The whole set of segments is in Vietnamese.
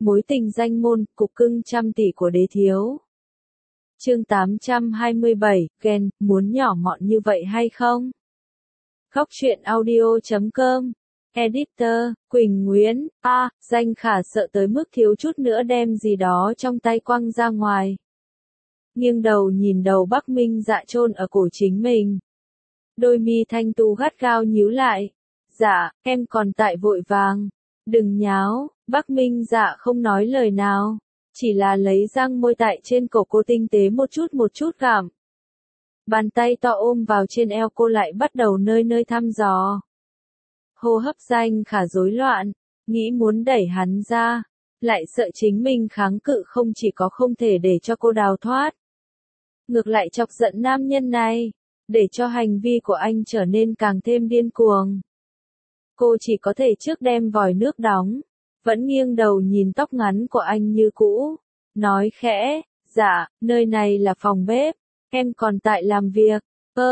Mối tình danh môn, cục cưng trăm tỷ của đế thiếu. Chương 827, ghen, muốn nhỏ mọn như vậy hay không? Góc truyện audio.com. Editor, Quỳnh Nguyễn. Danh Khả sợ tới mức thiếu chút nữa đem gì đó trong tay quăng ra ngoài. Nghiêng đầu nhìn đầu Bắc Minh Dạ chôn ở cổ chính mình. Đôi mi thanh tú gắt gao nhíu lại. Dạ, em còn tại vội vàng. Đừng nháo. Bắc Minh Dạ không nói lời nào, chỉ là lấy răng môi tại trên cổ cô tinh tế một chút gặm. Bàn tay to ôm vào trên eo cô lại bắt đầu nơi nơi thăm dò. Hô hấp Danh Khả rối loạn, nghĩ muốn đẩy hắn ra, lại sợ chính mình kháng cự không chỉ có không thể để cho cô đào thoát, ngược lại chọc giận nam nhân này, để cho hành vi của anh trở nên càng thêm điên cuồng. Cô chỉ có thể trước đem vòi nước đóng, vẫn nghiêng đầu nhìn tóc ngắn của anh như cũ, nói khẽ, dạ, nơi này là phòng bếp, em còn tại làm việc.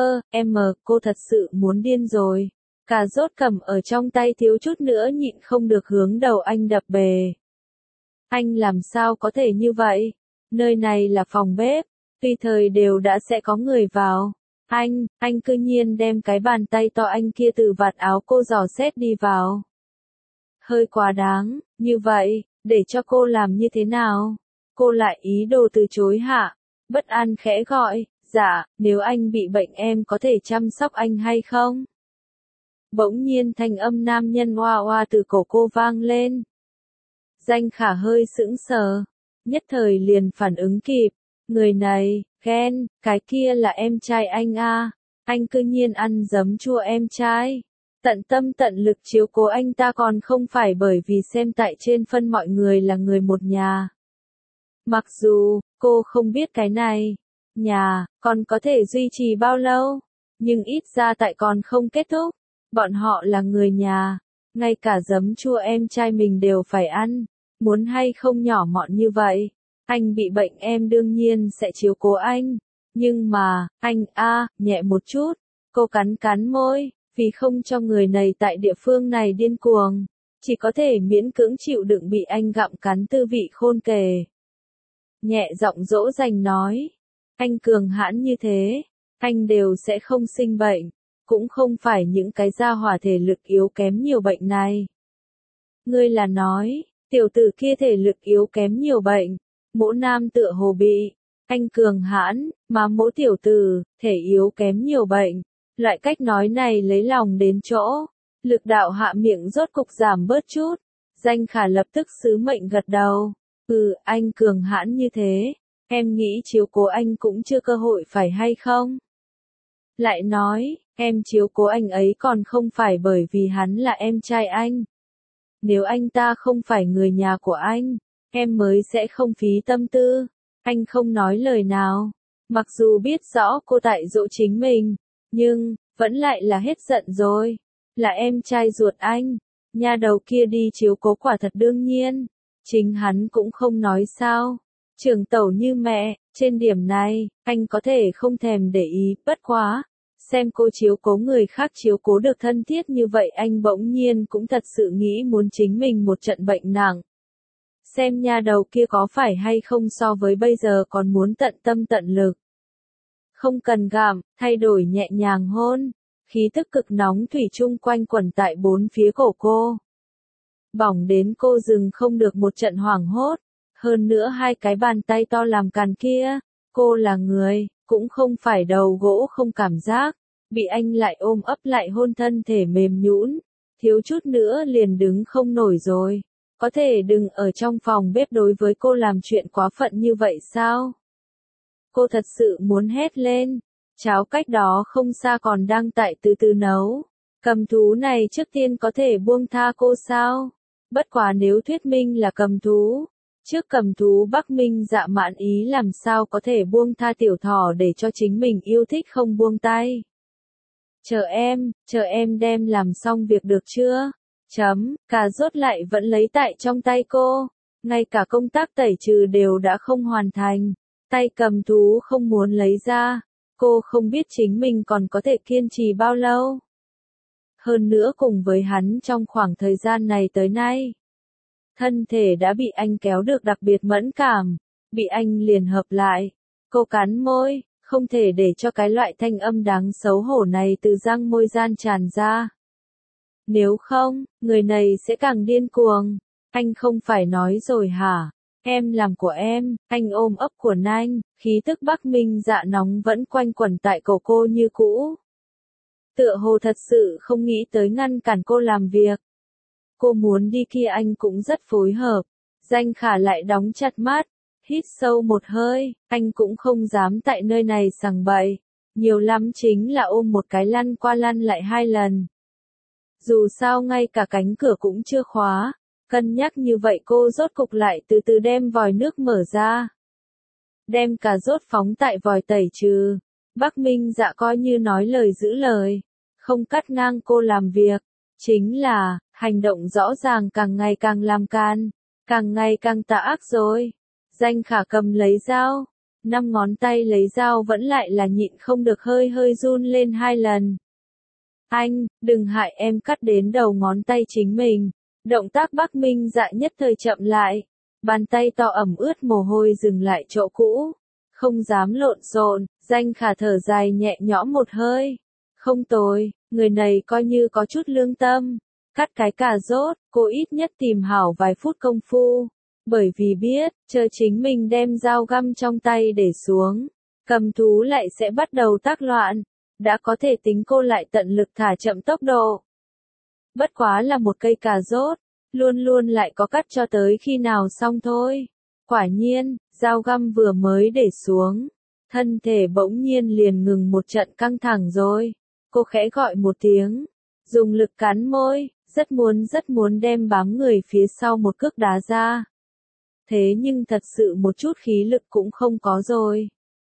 Cô thật sự muốn điên rồi. Cà rốt cầm ở trong tay thiếu chút nữa nhịn không được hướng đầu anh đập bề. Anh làm sao có thể như vậy? Nơi này là phòng bếp, tùy thời đều đã sẽ có người vào. Anh cư nhiên đem cái bàn tay to anh kia từ vạt áo cô dò xét đi vào. Hơi quá đáng, như vậy, để cho cô làm như thế nào? Cô lại ý đồ từ chối hạ, bất an khẽ gọi, dạ, nếu anh bị bệnh em có thể chăm sóc anh hay không? Bỗng nhiên thanh âm nam nhân oa oa từ cổ cô vang lên. Danh Khả hơi sững sờ, nhất thời liền phản ứng kịp, người này, ghen, cái kia là em trai anh à, anh cư nhiên ăn giấm chua em trai. Tận tâm tận lực chiếu cố anh ta còn không phải bởi vì xem tại trên phân mọi người là người một nhà. Mặc dù, cô không biết cái này, nhà, còn có thể duy trì bao lâu, nhưng ít ra tại còn không kết thúc, bọn họ là người nhà, ngay cả giấm chua em trai mình đều phải ăn, muốn hay không nhỏ mọn như vậy, anh bị bệnh em đương nhiên sẽ chiếu cố anh, nhưng mà, anh nhẹ một chút, cô cắn môi. Vì không cho người này tại địa phương này điên cuồng, chỉ có thể miễn cưỡng chịu đựng bị anh gặm cắn tư vị khôn kề. Nhẹ giọng dỗ dành nói, anh cường hãn như thế, anh đều sẽ không sinh bệnh, cũng không phải những cái gia hỏa thể lực yếu kém nhiều bệnh này. Ngươi là nói, tiểu tử kia thể lực yếu kém nhiều bệnh, mỗ nam tựa hồ bị, anh cường hãn, mà mỗ tiểu tử, thể yếu kém nhiều bệnh. Loại cách nói này lấy lòng đến chỗ, lực đạo hạ miệng rốt cục giảm bớt chút, Danh Khả lập tức sứ mệnh gật đầu, anh cường hãn như thế, em nghĩ chiếu cố anh cũng chưa cơ hội phải hay không? Lại nói, em chiếu cố anh ấy còn không phải bởi vì hắn là em trai anh. Nếu anh ta không phải người nhà của anh, em mới sẽ không phí tâm tư. Anh không nói lời nào, mặc dù biết rõ cô tại dỗ chính mình. Nhưng, vẫn lại là hết giận rồi. Là em trai ruột anh. Nha đầu kia đi chiếu cố quả thật đương nhiên. Chính hắn cũng không nói sao. Trưởng tẩu như mẹ, trên điểm này, anh có thể không thèm để ý, bất quá. Xem cô chiếu cố người khác chiếu cố được thân thiết như vậy anh bỗng nhiên cũng thật sự nghĩ muốn chính mình một trận bệnh nặng. Xem nha đầu kia có phải hay không so với bây giờ còn muốn tận tâm tận lực. Không cần gặm, thay đổi nhẹ nhàng hôn, khí tức cực nóng thủy chung quanh quẩn tại bốn phía cổ cô. Bỏng đến cô dừng không được một trận hoảng hốt, hơn nữa hai cái bàn tay to làm càn kia, cô là người, cũng không phải đầu gỗ không cảm giác, bị anh lại ôm ấp lại hôn thân thể mềm nhũn, thiếu chút nữa liền đứng không nổi rồi, có thể đừng ở trong phòng bếp đối với cô làm chuyện quá phận như vậy sao? Cô thật sự muốn hét lên, cháo cách đó không xa còn đang tại từ từ nấu. Cầm thú này trước tiên có thể buông tha cô sao? Bất quá nếu thuyết minh là cầm thú, trước cầm thú Bắc Minh Dạ mãn ý làm sao có thể buông tha tiểu thỏ để cho chính mình yêu thích không buông tay. Chờ em đem làm xong việc được chưa? Cà rốt lại vẫn lấy tại trong tay cô, ngay cả công tác tẩy trừ đều đã không hoàn thành. Tay cầm thú không muốn lấy ra, cô không biết chính mình còn có thể kiên trì bao lâu. Hơn nữa cùng với hắn trong khoảng thời gian này tới nay. Thân thể đã bị anh kéo được đặc biệt mẫn cảm, bị anh liền hợp lại. Cô cắn môi, không thể để cho cái loại thanh âm đáng xấu hổ này từ răng môi gian tràn ra. Nếu không, người này sẽ càng điên cuồng. Anh không phải nói rồi hả? Em làm của em, anh ôm ấp của anh, khí tức Bắc Minh Dạ nóng vẫn quanh quẩn tại cổ cô như cũ. Tựa hồ thật sự không nghĩ tới ngăn cản cô làm việc. Cô muốn đi kia anh cũng rất phối hợp. Danh Khả lại đóng chặt mắt, hít sâu một hơi, anh cũng không dám tại nơi này sằng bậy. Nhiều lắm chính là ôm một cái lăn qua lăn lại 2 lần. Dù sao ngay cả cánh cửa cũng chưa khóa. Cân nhắc như vậy cô rốt cục lại từ từ đem vòi nước mở ra. Đem cà rốt phóng tại vòi tẩy trừ. Bắc Minh Dạ coi như nói lời giữ lời. Không cắt ngang cô làm việc. Chính là, hành động rõ ràng càng ngày càng làm can. Càng ngày càng tà ác rồi. Danh Khả cầm lấy dao. 5 ngón tay lấy dao vẫn lại là nhịn không được hơi hơi run lên 2 lần. Anh, đừng hại em cắt đến đầu ngón tay chính mình. Động tác Bắc Minh Dạ nhất thời chậm lại. Bàn tay to ẩm ướt mồ hôi dừng lại chỗ cũ. Không dám lộn xộn, Danh Khả thở dài nhẹ nhõm một hơi. Không tồi, người này coi như có chút lương tâm. Cắt cái cà rốt, cô ít nhất tìm hảo vài phút công phu. Bởi vì biết, chờ chính mình đem dao găm trong tay để xuống. Cầm thú lại sẽ bắt đầu tác loạn. Đã có thể tính cô lại tận lực thả chậm tốc độ. Bất quá là một cây cà rốt, luôn luôn lại có cắt cho tới khi nào xong thôi. Quả nhiên, dao găm vừa mới để xuống, thân thể bỗng nhiên liền ngừng một trận căng thẳng rồi. Cô khẽ gọi một tiếng, dùng lực cắn môi, rất muốn đem bám người phía sau một cước đá ra. Thế nhưng thật sự một chút khí lực cũng không có rồi.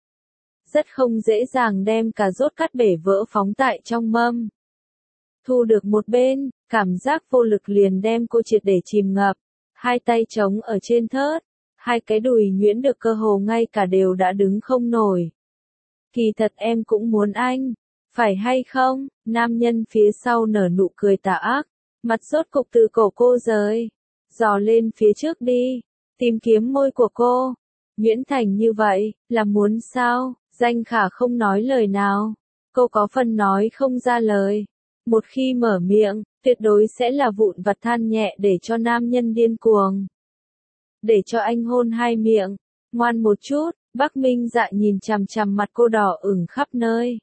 Rất không dễ dàng đem cà rốt cắt bể vỡ phóng tại trong mâm. Thu được một bên, cảm giác vô lực liền đem cô triệt để chìm ngập. 2 tay trống ở trên thớt, 2 cái đùi nhuyễn được cơ hồ ngay cả đều đã đứng không nổi. Kỳ thật em cũng muốn anh, phải hay không? Nam nhân phía sau nở nụ cười tà ác, mặt rốt cục từ cổ cô rời, dò lên phía trước đi, tìm kiếm môi của cô. Nhuyễn thành như vậy, là muốn sao? Danh Khả không nói lời nào, cô có phần nói không ra lời. Một khi mở miệng, tuyệt đối sẽ là vụn vặt than nhẹ để cho nam nhân điên cuồng. Để cho anh hôn 2 miệng, ngoan một chút, Bắc Minh Dạ nhìn chằm chằm mặt cô đỏ ửng khắp nơi.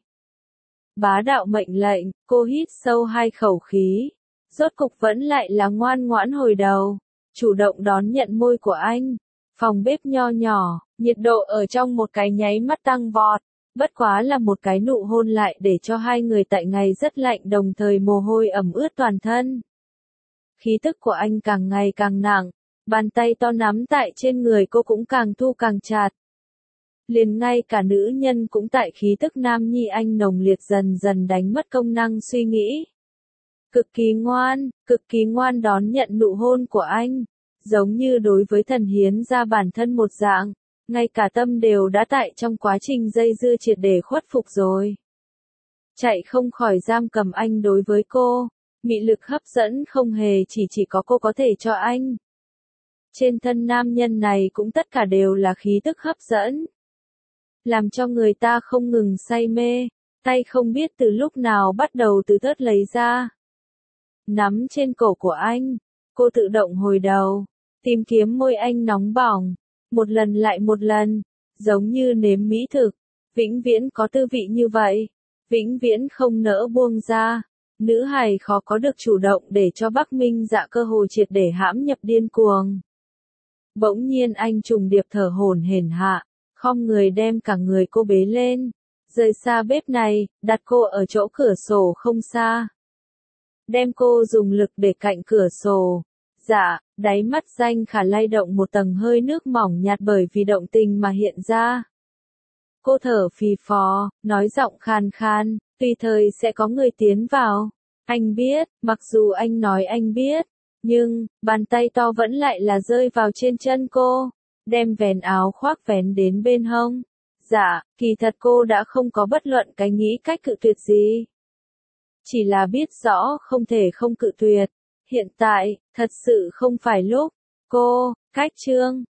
Bá đạo mệnh lệnh, cô hít sâu 2 khẩu khí. Rốt cục vẫn lại là ngoan ngoãn hồi đầu, chủ động đón nhận môi của anh. Phòng bếp nho nhỏ, nhiệt độ ở trong một cái nháy mắt tăng vọt. Bất quá là một cái nụ hôn lại để cho 2 người tại ngày rất lạnh đồng thời mồ hôi ẩm ướt toàn thân. Khí tức của anh càng ngày càng nặng, bàn tay to nắm tại trên người cô cũng càng thu càng chặt. Liền ngay cả nữ nhân cũng tại khí tức nam nhi anh nồng liệt dần dần đánh mất công năng suy nghĩ. Cực kỳ ngoan đón nhận nụ hôn của anh, giống như đối với thần hiến ra bản thân một dạng. Ngay cả tâm đều đã tại trong quá trình dây dưa triệt để khuất phục rồi. Chạy không khỏi giam cầm anh đối với cô, mị lực hấp dẫn không hề chỉ có cô có thể cho anh. Trên thân nam nhân này cũng tất cả đều là khí tức hấp dẫn. Làm cho người ta không ngừng say mê, tay không biết từ lúc nào bắt đầu từ thớt lấy ra. Nắm trên cổ của anh, cô tự động hồi đầu, tìm kiếm môi anh nóng bỏng. Một lần lại một lần, giống như nếm mỹ thực, vĩnh viễn có tư vị như vậy, vĩnh viễn không nỡ buông ra. Nữ hài khó có được chủ động để cho Bắc Minh Dạ cơ hồ triệt để hãm nhập điên cuồng. Bỗng nhiên anh trùng điệp thở hổn hển hạ, khom người đem cả người cô bế lên, rời xa bếp này, đặt cô ở chỗ cửa sổ không xa. Đem cô dùng lực để cạnh cửa sổ. Dạ, đáy mắt Danh Khả lay động một tầng hơi nước mỏng nhạt bởi vì động tình mà hiện ra. Cô thở phì phò, nói giọng khan khan, tùy thời sẽ có người tiến vào. Anh biết, mặc dù anh nói anh biết, nhưng, bàn tay to vẫn lại là rơi vào trên chân cô, đem vén áo khoác vén đến bên hông. Dạ, kỳ thật cô đã không có bất luận cái nghĩ cách cự tuyệt gì. Chỉ là biết rõ không thể không cự tuyệt. Hiện tại, thật sự không phải lúc. Cô, cách chương